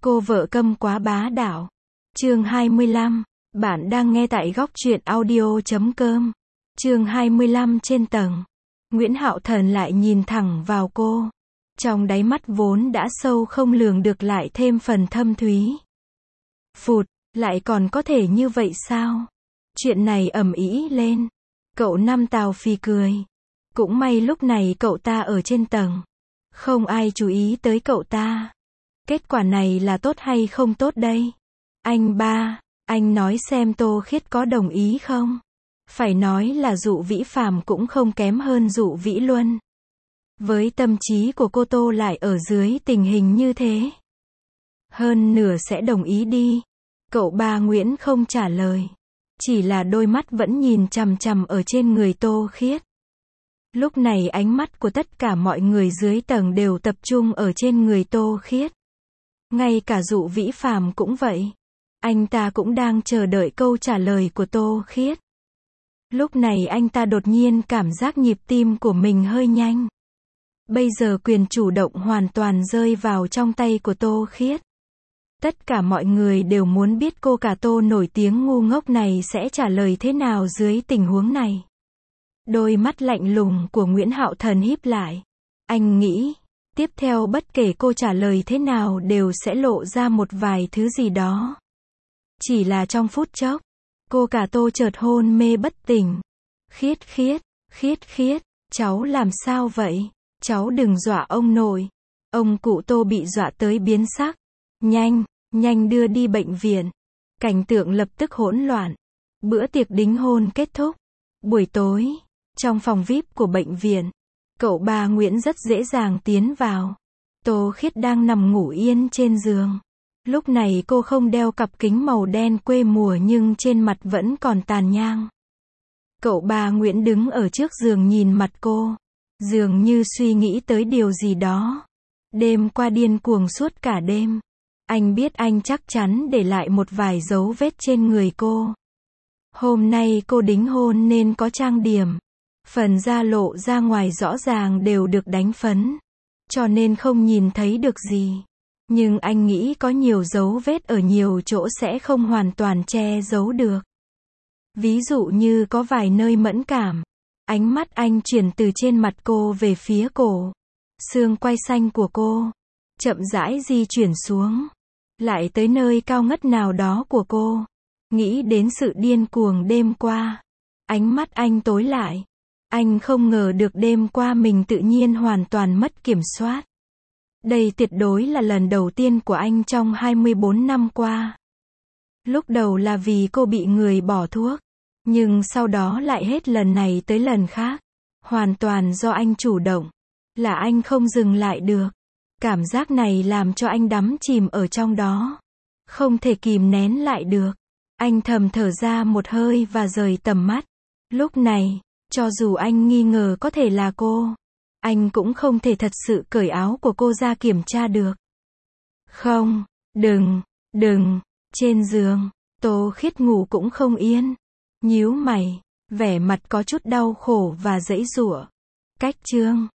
Cô vợ câm quá bá đạo. Chương 25. Bạn đang nghe tại góc truyện audio.com. Chương 25 trên tầng. Nguyễn Hạo Thần lại nhìn thẳng vào cô. Trong đáy mắt vốn đã sâu không lường được lại thêm phần thâm thúy. Phụt, lại còn có thể như vậy sao? Chuyện này ầm ĩ lên. Cậu Năm Tào phì cười. Cũng may lúc này cậu ta ở trên tầng. Không ai chú ý tới cậu ta. Kết quả này là tốt hay không tốt đây? Anh ba, anh nói xem Tô Khiết có đồng ý không? Phải nói là Dụ Vĩ Phàm cũng không kém hơn Dụ Vĩ Luân. Với tâm trí của cô Tô lại ở dưới tình hình như thế. Hơn nửa sẽ đồng ý đi. Cậu ba Nguyễn không trả lời. Chỉ là đôi mắt vẫn nhìn chằm chằm ở trên người Tô Khiết. Lúc này ánh mắt của tất cả mọi người dưới tầng đều tập trung ở trên người Tô Khiết. Ngay cả Dụ Vĩ Phàm cũng vậy. Anh ta cũng đang chờ đợi câu trả lời của Tô Khiết. Lúc này anh ta đột nhiên cảm giác nhịp tim của mình hơi nhanh. Bây giờ quyền chủ động hoàn toàn rơi vào trong tay của Tô Khiết. Tất cả mọi người đều muốn biết cô cả Tô nổi tiếng ngu ngốc này sẽ trả lời thế nào dưới tình huống này. Đôi mắt lạnh lùng của Nguyễn Hạo Thần híp lại. Anh nghĩ, tiếp theo bất kể cô trả lời thế nào đều sẽ lộ ra một vài thứ gì đó. Chỉ là trong phút chốc, cô cả Tô chợt hôn mê bất tỉnh. Khiết Khiết, Khiết Khiết, cháu làm sao vậy? Cháu đừng dọa ông nội. Ông cụ Tô bị dọa tới biến sắc. Nhanh, nhanh đưa đi bệnh viện. Cảnh tượng lập tức hỗn loạn. Bữa tiệc đính hôn kết thúc. Buổi tối, trong phòng VIP của bệnh viện, cậu ba Nguyễn rất dễ dàng tiến vào. Tô Khiết đang nằm ngủ yên trên giường. Lúc này cô không đeo cặp kính màu đen quê mùa nhưng trên mặt vẫn còn tàn nhang. Cậu ba Nguyễn đứng ở trước giường nhìn mặt cô. Dường như suy nghĩ tới điều gì đó. Đêm qua điên cuồng suốt cả đêm. Anh biết anh chắc chắn để lại một vài dấu vết trên người cô. Hôm nay cô đính hôn nên có trang điểm. Phần da lộ ra ngoài rõ ràng đều được đánh phấn. Cho nên không nhìn thấy được gì. Nhưng anh nghĩ có nhiều dấu vết ở nhiều chỗ sẽ không hoàn toàn che giấu được. Ví dụ như có vài nơi mẫn cảm. Ánh mắt anh chuyển từ trên mặt cô về phía cổ. Xương quai xanh của cô. Chậm rãi di chuyển xuống. Lại tới nơi cao ngất nào đó của cô. Nghĩ đến sự điên cuồng đêm qua. Ánh mắt anh tối lại. Anh không ngờ được đêm qua mình tự nhiên hoàn toàn mất kiểm soát. Đây tuyệt đối là lần đầu tiên của anh trong 24 năm qua. Lúc đầu là vì cô bị người bỏ thuốc. Nhưng sau đó lại hết lần này tới lần khác. Hoàn toàn do anh chủ động. Là anh không dừng lại được. Cảm giác này làm cho anh đắm chìm ở trong đó. Không thể kìm nén lại được. Anh thầm thở ra một hơi và rời tầm mắt. Lúc này, cho dù anh nghi ngờ có thể là cô, anh cũng không thể thật sự cởi áo của cô ra kiểm tra được. Không, đừng. Trên giường, Tô Khiết ngủ cũng không yên. Nhíu mày, vẻ mặt có chút đau khổ và giãy giụa. Cách chương